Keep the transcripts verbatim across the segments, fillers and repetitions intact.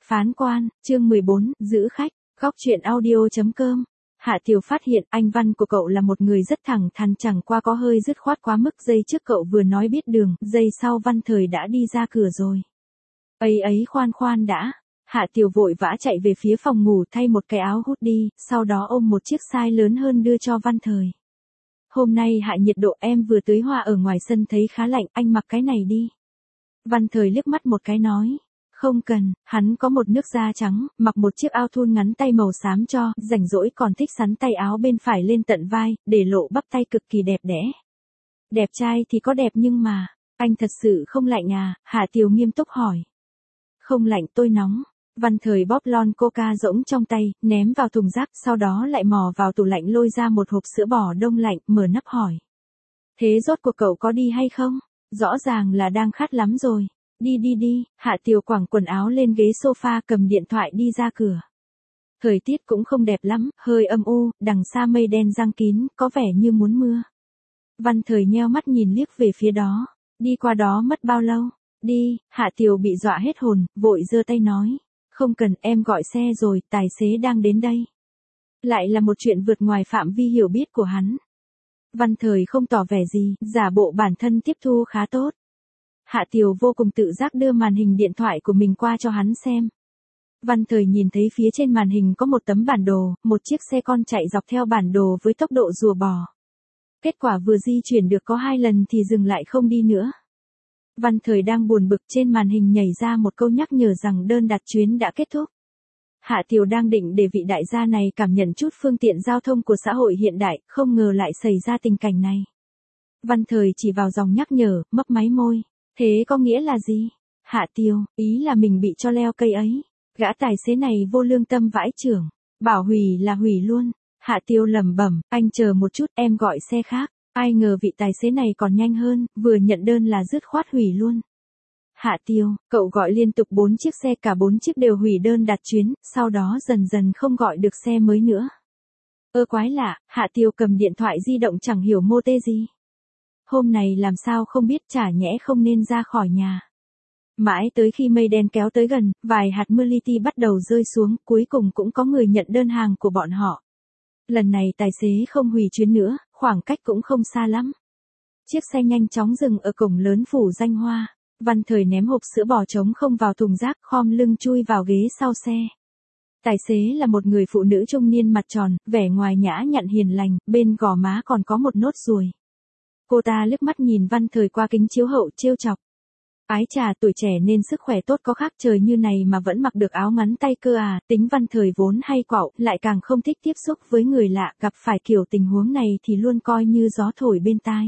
Phán quan, chương mười bốn, giữ khách, góc truyện audio chấm com. Hạ Tiều phát hiện anh Văn của cậu là một người rất thẳng thắn, chẳng qua có hơi dứt khoát quá mức. Giây trước cậu vừa nói biết đường, giây sau Văn Thời đã đi ra cửa rồi. Ấy ấy khoan khoan đã. Hạ Tiều vội vã chạy về phía phòng ngủ thay một cái áo hút đi, sau đó ôm một chiếc size lớn hơn đưa cho Văn Thời. Hôm nay hạ nhiệt độ, em vừa tưới hoa ở ngoài sân thấy khá lạnh, anh mặc cái này đi. Văn Thời liếc mắt một cái nói. Không cần, hắn có một nước da trắng, mặc một chiếc áo thun ngắn tay màu xám cho, rảnh rỗi còn thích sắn tay áo bên phải lên tận vai, để lộ bắp tay cực kỳ đẹp đẽ. Đẹp trai thì có đẹp nhưng mà, anh thật sự không lạnh à? Hạ Tiều nghiêm túc hỏi. Không lạnh, tôi nóng. Văn Thời bóp lon coca rỗng trong tay, ném vào thùng rác, sau đó lại mò vào tủ lạnh lôi ra một hộp sữa bò đông lạnh, mở nắp hỏi. Thế rốt cuộc cậu có đi hay không? Rõ ràng là đang khát lắm rồi. Đi đi đi, Hạ Tiều quẳng quần áo lên ghế sofa, cầm điện thoại đi ra cửa. Thời tiết cũng không đẹp lắm, hơi âm u, đằng xa mây đen giăng kín, có vẻ như muốn mưa. Văn Thời nheo mắt nhìn liếc về phía đó. Đi qua đó mất bao lâu? Đi, Hạ Tiều bị dọa hết hồn, vội giơ tay nói. Không cần, em gọi xe rồi, tài xế đang đến đây. Lại là một chuyện vượt ngoài phạm vi hiểu biết của hắn. Văn Thời không tỏ vẻ gì, giả bộ bản thân tiếp thu khá tốt. Hạ Tiều vô cùng tự giác đưa màn hình điện thoại của mình qua cho hắn xem. Văn Thời nhìn thấy phía trên màn hình có một tấm bản đồ, một chiếc xe con chạy dọc theo bản đồ với tốc độ rùa bò. Kết quả vừa di chuyển được có hai lần thì dừng lại không đi nữa. Văn Thời đang buồn bực, trên màn hình nhảy ra một câu nhắc nhở rằng đơn đặt chuyến đã kết thúc. Hạ Tiều đang định để vị đại gia này cảm nhận chút phương tiện giao thông của xã hội hiện đại, không ngờ lại xảy ra tình cảnh này. Văn Thời chỉ vào dòng nhắc nhở, mấp máy môi. Thế có nghĩa là gì? Hạ Tiều, ý là mình bị cho leo cây ấy. Gã tài xế này vô lương tâm vãi chưởng. Bảo hủy là hủy luôn. Hạ Tiều lẩm bẩm, anh chờ một chút, em gọi xe khác. Ai ngờ vị tài xế này còn nhanh hơn, vừa nhận đơn là dứt khoát hủy luôn. Hạ Tiều, cậu gọi liên tục bốn chiếc xe, cả bốn chiếc đều hủy đơn đặt chuyến, sau đó dần dần không gọi được xe mới nữa. Ơ quái lạ, Hạ Tiều cầm điện thoại di động chẳng hiểu mô tê gì. Hôm này làm sao không biết, chả nhẽ không nên ra khỏi nhà. Mãi tới khi mây đen kéo tới gần, vài hạt mưa li ti bắt đầu rơi xuống, cuối cùng cũng có người nhận đơn hàng của bọn họ. Lần này tài xế không hủy chuyến nữa, khoảng cách cũng không xa lắm. Chiếc xe nhanh chóng dừng ở cổng lớn phủ danh hoa. Văn Thời ném hộp sữa bò trống không vào thùng rác, khom lưng chui vào ghế sau xe. Tài xế là một người phụ nữ trung niên mặt tròn, vẻ ngoài nhã nhặn hiền lành, bên gò má còn có một nốt ruồi. Cô ta liếc mắt nhìn Văn Thời qua kính chiếu hậu, trêu chọc. Ái chà, tuổi trẻ nên sức khỏe tốt có khác, trời như này mà vẫn mặc được áo ngắn tay cơ à. Tính Văn Thời vốn hay quạo, lại càng không thích tiếp xúc với người lạ, gặp phải kiểu tình huống này thì luôn coi như gió thổi bên tai.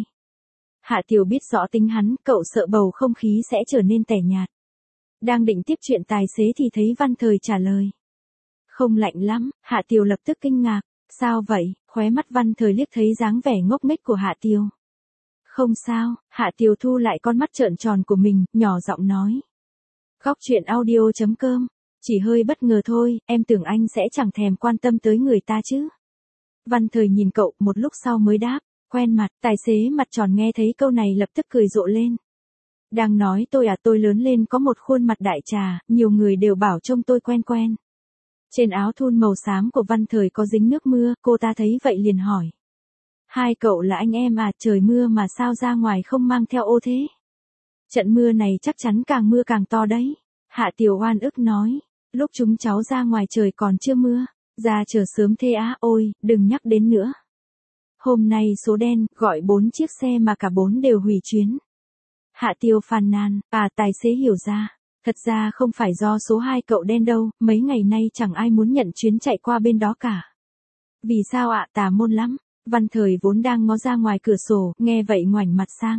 Hạ Tiều biết rõ tính hắn, cậu sợ bầu không khí sẽ trở nên tẻ nhạt. Đang định tiếp chuyện tài xế thì thấy Văn Thời trả lời. Không lạnh lắm. Hạ Tiều lập tức kinh ngạc. Sao vậy? Khóe mắt Văn Thời liếc thấy dáng vẻ ngốc nghếch của Hạ Tiều. Không sao. Hạ Tiều thu lại con mắt trợn tròn của mình, nhỏ giọng nói. Góc truyện audio chấm com. Chỉ hơi bất ngờ thôi, em tưởng anh sẽ chẳng thèm quan tâm tới người ta chứ. Văn Thời nhìn cậu, một lúc sau mới đáp. Quen mặt. Tài xế mặt tròn nghe thấy câu này lập tức cười rộ lên. Đang nói tôi à, tôi lớn lên có một khuôn mặt đại trà, nhiều người đều bảo trông tôi quen quen. Trên áo thun màu xám của Văn Thời có dính nước mưa, cô ta thấy vậy liền hỏi. Hai cậu là anh em à, trời mưa mà sao ra ngoài không mang theo ô thế? Trận mưa này chắc chắn càng mưa càng to đấy. Hạ Tiều oan ức nói. Lúc chúng cháu ra ngoài trời còn chưa mưa. Ra chờ sớm thế á, ôi, đừng nhắc đến nữa. Hôm nay số đen, gọi bốn chiếc xe mà cả bốn đều hủy chuyến. Hạ Tiều phàn nàn, à tài xế hiểu ra. Thật ra không phải do số hai cậu đen đâu, mấy ngày nay chẳng ai muốn nhận chuyến chạy qua bên đó cả. Vì sao ạ? Tà môn lắm. Văn Thời vốn đang ngó ra ngoài cửa sổ, nghe vậy ngoảnh mặt sang.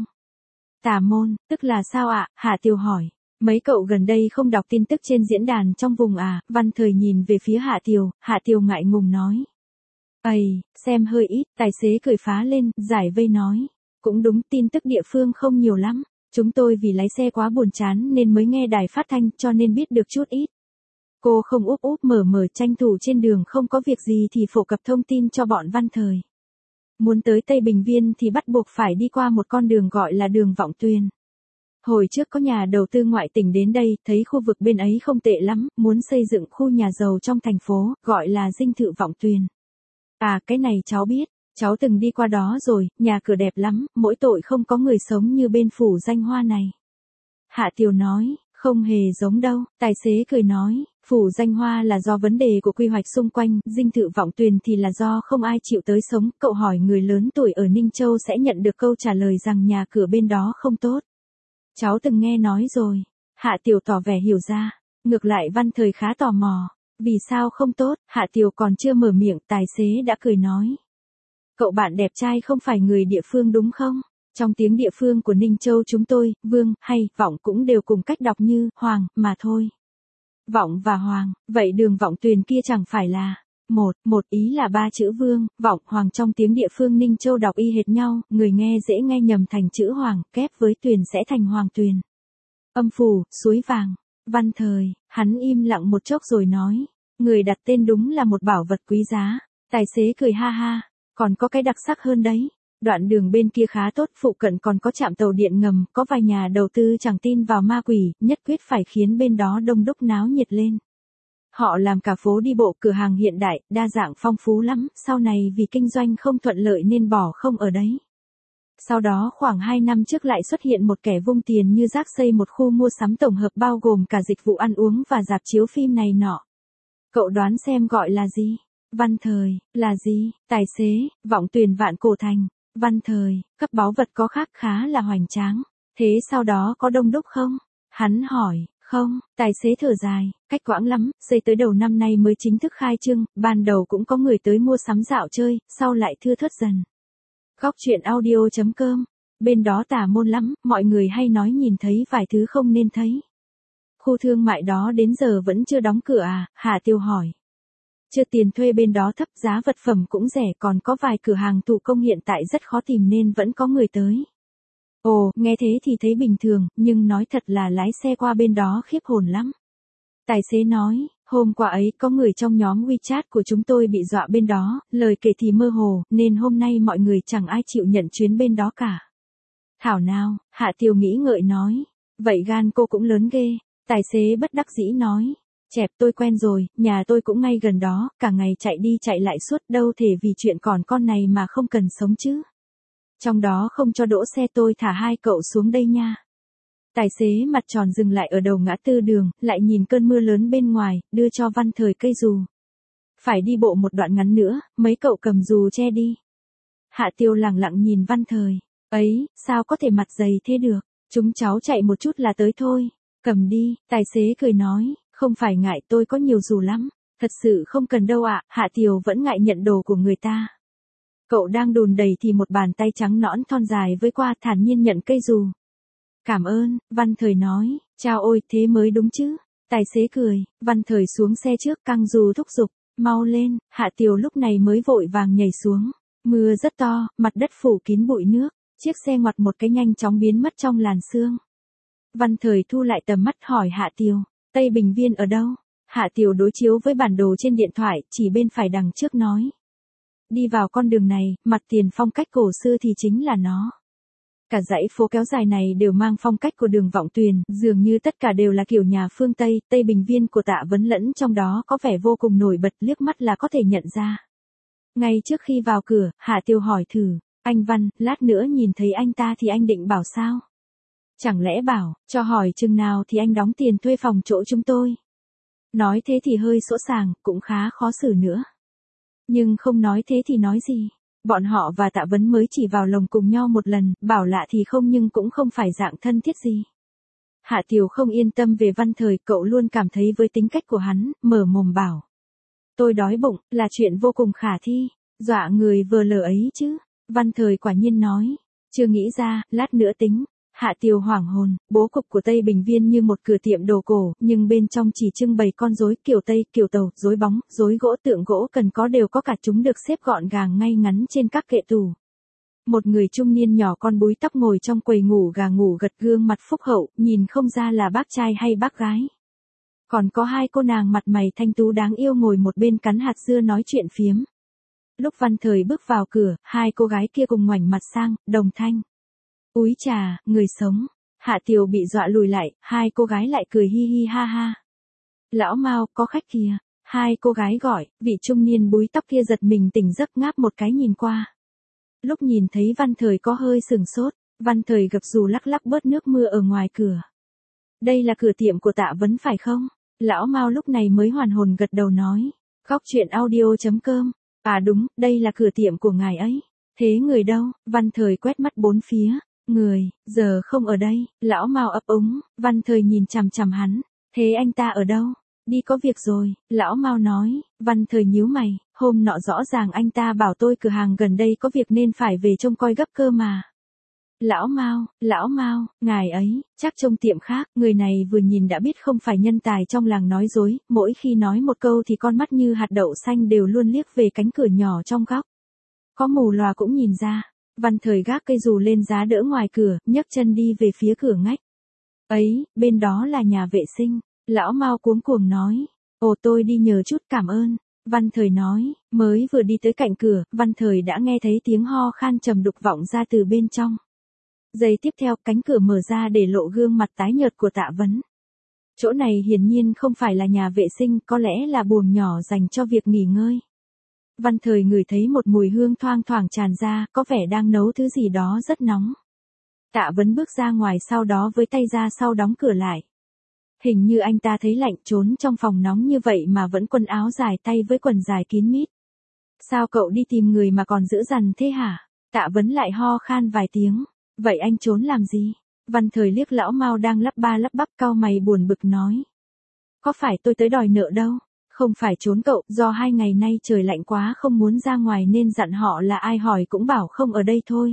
Tà môn, tức là sao ạ? Hạ Tiều hỏi. Mấy cậu gần đây không đọc tin tức trên diễn đàn trong vùng à? Văn Thời nhìn về phía Hạ Tiều, Hạ Tiều ngại ngùng nói. Ây, xem hơi ít, tài xế cười phá lên, giải vây nói. Cũng đúng, tin tức địa phương không nhiều lắm. Chúng tôi vì lái xe quá buồn chán nên mới nghe đài phát thanh, cho nên biết được chút ít. Cô không úp úp mở mở tranh thủ trên đường không có việc gì thì phổ cập thông tin cho bọn Văn Thời. Muốn tới Tây Bình Viên thì bắt buộc phải đi qua một con đường gọi là đường Vọng Tuyền. Hồi trước có nhà đầu tư ngoại tỉnh đến đây, thấy khu vực bên ấy không tệ lắm, muốn xây dựng khu nhà giàu trong thành phố, gọi là dinh thự Vọng Tuyền. À, cái này cháu biết, cháu từng đi qua đó rồi, nhà cửa đẹp lắm, mỗi tội không có người sống như bên phủ Danh Hoa này. Hạ Tiều nói, không hề giống đâu, tài xế cười nói, phủ Danh Hoa là do vấn đề của quy hoạch xung quanh, dinh thự Vọng Tuyền thì là do không ai chịu tới sống. Cậu hỏi người lớn tuổi ở Ninh Châu sẽ nhận được câu trả lời rằng nhà cửa bên đó không tốt. Cháu từng nghe nói rồi. Hạ Tiều tỏ vẻ hiểu ra. Ngược lại Văn Thời khá tò mò. Vì sao không tốt? Hạ Tiều còn chưa mở miệng, tài xế đã cười nói. Cậu bạn đẹp trai không phải người địa phương đúng không? Trong tiếng địa phương của Ninh Châu chúng tôi, Vương, hay, Vọng cũng đều cùng cách đọc như, Hoàng, mà thôi. Vọng và Hoàng, vậy đường Vọng Tuyền kia chẳng phải là... Một, một ý là ba chữ Vương, Vọng, Hoàng trong tiếng địa phương Ninh Châu đọc y hệt nhau, người nghe dễ nghe nhầm thành chữ Hoàng, kép với Tuyền sẽ thành Hoàng Tuyền. Âm phủ, suối vàng. Văn Thời, hắn im lặng một chốc rồi nói, người đặt tên đúng là một bảo vật quý giá. Tài xế cười ha ha, còn có cái đặc sắc hơn đấy. Đoạn đường bên kia khá tốt, phụ cận còn có trạm tàu điện ngầm, có vài nhà đầu tư chẳng tin vào ma quỷ, nhất quyết phải khiến bên đó đông đúc náo nhiệt lên. Họ làm cả phố đi bộ, cửa hàng hiện đại, đa dạng phong phú lắm, sau này vì kinh doanh không thuận lợi nên bỏ không ở đấy. Sau đó khoảng hai năm trước lại xuất hiện một kẻ vung tiền như rác xây một khu mua sắm tổng hợp bao gồm cả dịch vụ ăn uống và rạp chiếu phim này nọ. Cậu đoán xem gọi là gì? Văn Thời, là gì? Tài xế, Vọng Tuyền Vạn Cổ Thành. Văn Thời, cấp báu vật có khác khá là hoành tráng. Thế sau đó có đông đúc không? Hắn hỏi. Không, tài xế thở dài, cách quãng lắm, xây tới đầu năm nay mới chính thức khai trương, ban đầu cũng có người tới mua sắm dạo chơi, sau lại thưa thớt dần. Góc truyện audio chấm com, bên đó tà môn lắm, mọi người hay nói nhìn thấy vài thứ không nên thấy. Khu thương mại đó đến giờ vẫn chưa đóng cửa à? Hạ Tiêu hỏi. Chưa, tiền thuê bên đó thấp, giá vật phẩm cũng rẻ, còn có vài cửa hàng thủ công hiện tại rất khó tìm nên vẫn có người tới. Ồ, nghe thế thì thấy bình thường, nhưng nói thật là lái xe qua bên đó khiếp hồn lắm. Tài xế nói, hôm qua ấy có người trong nhóm WeChat của chúng tôi bị dọa bên đó, lời kể thì mơ hồ, nên hôm nay mọi người chẳng ai chịu nhận chuyến bên đó cả. Thảo nào, Hạ Tiều nghĩ ngợi nói, vậy gan cô cũng lớn ghê. Tài xế bất đắc dĩ nói, chẹp tôi quen rồi, nhà tôi cũng ngay gần đó, cả ngày chạy đi chạy lại suốt, đâu thể vì chuyện còn con này mà không cần sống chứ. Trong đó không cho đỗ xe, tôi thả hai cậu xuống đây nha. Tài xế mặt tròn dừng lại ở đầu ngã tư đường, lại nhìn cơn mưa lớn bên ngoài, đưa cho Văn Thời cây dù. Phải đi bộ một đoạn ngắn nữa, mấy cậu cầm dù che đi. Hạ Tiêu lặng lặng nhìn Văn Thời. Ấy, sao có thể mặt dày thế được, chúng cháu chạy một chút là tới thôi. Cầm đi, tài xế cười nói, không phải ngại, tôi có nhiều dù lắm. Thật sự không cần đâu ạ. Hạ Tiêu vẫn ngại nhận đồ của người ta. Cậu đang đùn đầy thì một bàn tay trắng nõn thon dài với qua, thản nhiên nhận cây dù. Cảm ơn, Văn Thời nói, chao ôi, thế mới đúng chứ. Tài xế cười, Văn Thời xuống xe trước, căng dù thúc giục, mau lên. Hạ Tiều lúc này mới vội vàng nhảy xuống. Mưa rất to, mặt đất phủ kín bụi nước, chiếc xe ngoặt một cái nhanh chóng biến mất trong làn sương. Văn Thời thu lại tầm mắt hỏi Hạ Tiều, Tây Bình Viên ở đâu? Hạ Tiều đối chiếu với bản đồ trên điện thoại, chỉ bên phải đằng trước nói. Đi vào con đường này, mặt tiền phong cách cổ xưa thì chính là nó. Cả dãy phố kéo dài này đều mang phong cách của đường Vọng Tuyền, dường như tất cả đều là kiểu nhà phương Tây, Tây Bình Viên của Tạ Vấn lẫn trong đó có vẻ vô cùng nổi bật, liếc mắt là có thể nhận ra. Ngay trước khi vào cửa, Hạ Tiêu hỏi thử, anh Văn, lát nữa nhìn thấy anh ta thì anh định bảo sao? Chẳng lẽ bảo, cho hỏi chừng nào thì anh đóng tiền thuê phòng chỗ chúng tôi? Nói thế thì hơi sỗ sàng, cũng khá khó xử nữa. Nhưng không nói thế thì nói gì? Bọn họ và Tạ Vấn mới chỉ vào lồng cùng nhau một lần, bảo lạ thì không nhưng cũng không phải dạng thân thiết gì. Hạ Tiều không yên tâm về Văn Thời, cậu luôn cảm thấy với tính cách của hắn, mở mồm bảo. Tôi đói bụng, là chuyện vô cùng khả thi, dọa người vừa lờ ấy chứ. Văn Thời quả nhiên nói, chưa nghĩ ra, lát nữa tính. Hạ Tiều hoảng hồn, bố cục của Tây Bình Viên như một cửa tiệm đồ cổ, nhưng bên trong chỉ trưng bày con rối kiểu Tây, kiểu Tàu, rối bóng, rối gỗ, tượng gỗ cần có đều có cả, chúng được xếp gọn gàng ngay ngắn trên các kệ tủ. Một người trung niên nhỏ con búi tóc ngồi trong quầy ngủ gà ngủ gật, gương mặt phúc hậu, nhìn không ra là bác trai hay bác gái. Còn có hai cô nàng mặt mày thanh tú đáng yêu ngồi một bên cắn hạt dưa nói chuyện phiếm. Lúc Văn Thời bước vào cửa, hai cô gái kia cùng ngoảnh mặt sang, đồng thanh. Úi chà, người sống. Hạ Tiều bị dọa lùi lại, hai cô gái lại cười hi hi ha ha. Lão Mao, có khách kìa. Hai cô gái gọi, vị trung niên búi tóc kia giật mình tỉnh giấc ngáp một cái nhìn qua. Lúc nhìn thấy Văn Thời có hơi sừng sốt, Văn Thời gập dù lắc lắc bớt nước mưa ở ngoài cửa. Đây là cửa tiệm của Tạ Vấn phải không? Lão Mao lúc này mới hoàn hồn gật đầu nói. Góc chuyện audio.com. À đúng, đây là cửa tiệm của ngài ấy. Thế người đâu? Văn Thời quét mắt bốn phía. Người, giờ không ở đây. Lão Mao ấp úng, Văn Thời nhìn chằm chằm hắn. Thế anh ta ở đâu? Đi có việc rồi, lão Mao nói. Văn Thời nhíu mày, hôm nọ rõ ràng anh ta bảo tôi cửa hàng gần đây có việc nên phải về trông coi gấp cơ mà. Lão Mao, lão Mao, ngài ấy, chắc trông tiệm khác, người này vừa nhìn đã biết không phải nhân tài trong làng nói dối, mỗi khi nói một câu thì con mắt như hạt đậu xanh đều luôn liếc về cánh cửa nhỏ trong góc. Có mù lòa cũng nhìn ra. Văn Thời gác cây dù lên giá đỡ ngoài cửa, nhấc chân đi về phía cửa ngách. Ấy, bên đó là nhà vệ sinh. Lão Mao cuống cuồng nói. Ồ, tôi đi nhờ chút, cảm ơn. Văn Thời nói, mới vừa đi tới cạnh cửa, Văn Thời đã nghe thấy tiếng ho khan trầm đục vọng ra từ bên trong. Giây tiếp theo, cánh cửa mở ra để lộ gương mặt tái nhợt của Tạ Vấn. Chỗ này hiển nhiên không phải là nhà vệ sinh, có lẽ là buồng nhỏ dành cho việc nghỉ ngơi. Văn Thời ngửi thấy một mùi hương thoang thoảng tràn ra, có vẻ đang nấu thứ gì đó rất nóng. Tạ Vấn bước ra ngoài, sau đó với tay ra sau đóng cửa lại. Hình như anh ta thấy lạnh, trốn trong phòng nóng như vậy mà vẫn quần áo dài tay với quần dài kín mít. Sao cậu đi tìm người mà còn giữ dằn thế hả? Tạ Vấn lại ho khan vài tiếng. Vậy anh trốn làm gì? Văn Thời liếc lão Mao đang lắp ba lắp bắp, cau mày buồn bực nói. Có phải tôi tới đòi nợ đâu? Không phải trốn cậu, do hai ngày nay trời lạnh quá không muốn ra ngoài nên dặn họ là ai hỏi cũng bảo không ở đây thôi.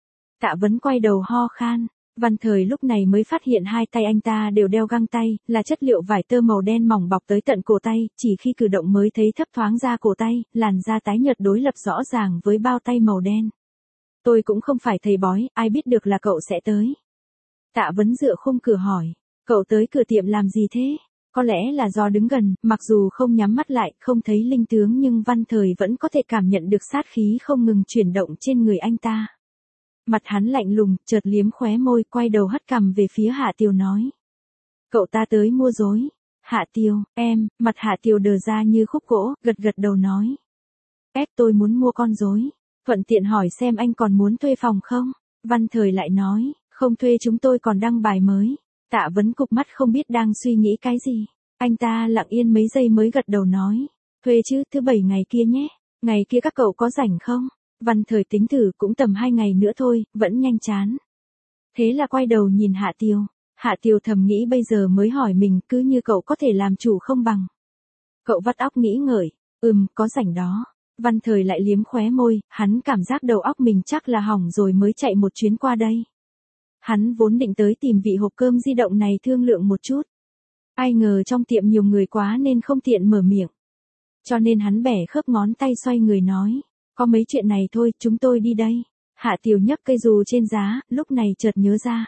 Tạ Vấn quay đầu ho khan. Văn Thời lúc này mới phát hiện hai tay anh ta đều đeo găng tay, là chất liệu vải tơ màu đen mỏng bọc tới tận cổ tay, chỉ khi cử động mới thấy thấp thoáng ra cổ tay, làn da tái nhợt đối lập rõ ràng với bao tay màu đen. Tôi cũng không phải thầy bói, ai biết được là cậu sẽ tới. Tạ Vấn dựa khung cửa hỏi, cậu tới cửa tiệm làm gì thế? Có lẽ là do đứng gần, mặc dù không nhắm mắt lại, không thấy linh tướng nhưng Văn Thời vẫn có thể cảm nhận được sát khí không ngừng chuyển động trên người anh ta. Mặt hắn lạnh lùng, chợt liếm khóe môi, quay đầu hất cằm về phía Hạ Tiều nói. Cậu ta tới mua dối. Hạ Tiều, em, mặt Hạ Tiều đờ ra như khúc gỗ, gật gật đầu nói. Ép tôi muốn mua con rối. Thuận tiện hỏi xem anh còn muốn thuê phòng không? Văn Thời lại nói, không thuê, chúng tôi còn đăng bài mới. Tạ Vấn cụp mắt không biết đang suy nghĩ cái gì. Anh ta lặng yên mấy giây mới gật đầu nói. Thuê chứ, thứ bảy ngày kia nhé. Ngày kia các cậu có rảnh không? Văn Thời tính thử, cũng tầm hai ngày nữa thôi, vẫn nhanh chán. Thế là quay đầu nhìn Hạ Tiều. Hạ Tiều thầm nghĩ bây giờ mới hỏi mình, cứ như cậu có thể làm chủ không bằng. Cậu vắt óc nghĩ ngợi, ừm, có rảnh đó. Văn Thời lại liếm khóe môi, hắn cảm giác đầu óc mình chắc là hỏng rồi mới chạy một chuyến qua đây. Hắn vốn định tới tìm vị hộp cơm di động này thương lượng một chút. Ai ngờ trong tiệm nhiều người quá nên không tiện mở miệng. Cho nên hắn bẻ khớp ngón tay xoay người nói. Có mấy chuyện này thôi, chúng tôi đi đây. Hạ Tiều nhấc cây dù trên giá, lúc này chợt nhớ ra.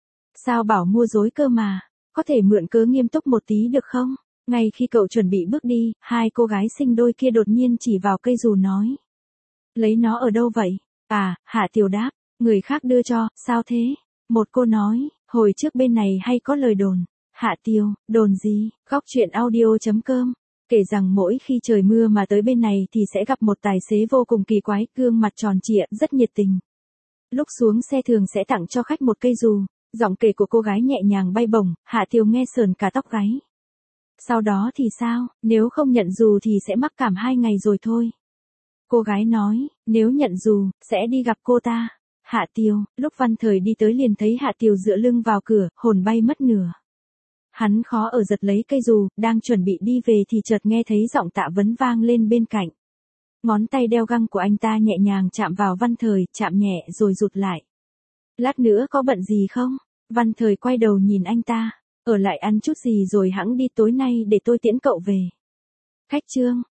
Sao bảo mua dối cơ mà, có thể mượn cớ nghiêm túc một tí được không? Ngay khi cậu chuẩn bị bước đi, hai cô gái sinh đôi kia đột nhiên chỉ vào cây dù nói. Lấy nó ở đâu vậy? À, Hạ Tiều đáp, người khác đưa cho, sao thế? Một cô nói, hồi trước bên này hay có lời đồn. Hạ Tiều, đồn gì? Góc chuyện audio.com. Kể rằng mỗi khi trời mưa mà tới bên này thì sẽ gặp một tài xế vô cùng kỳ quái, gương mặt tròn trịa, rất nhiệt tình. Lúc xuống xe thường sẽ tặng cho khách một cây dù. Giọng kể của cô gái nhẹ nhàng bay bổng, Hạ Tiều nghe sờn cả tóc gáy. Sau đó thì sao, nếu không nhận dù thì sẽ mắc cảm hai ngày rồi thôi. Cô gái nói, nếu nhận dù, sẽ đi gặp cô ta. Hạ Tiều, lúc Văn Thời đi tới liền thấy Hạ Tiều dựa lưng vào cửa, hồn bay mất nửa. Hắn khó ở giật lấy cây dù, đang chuẩn bị đi về thì chợt nghe thấy giọng Tạ Vấn vang lên bên cạnh. Ngón tay đeo găng của anh ta nhẹ nhàng chạm vào Văn Thời, chạm nhẹ rồi rụt lại. Lát nữa có bận gì không? Văn Thời quay đầu nhìn anh ta. Ở lại ăn chút gì rồi hẵng đi, tối nay để tôi tiễn cậu về. Khách trương,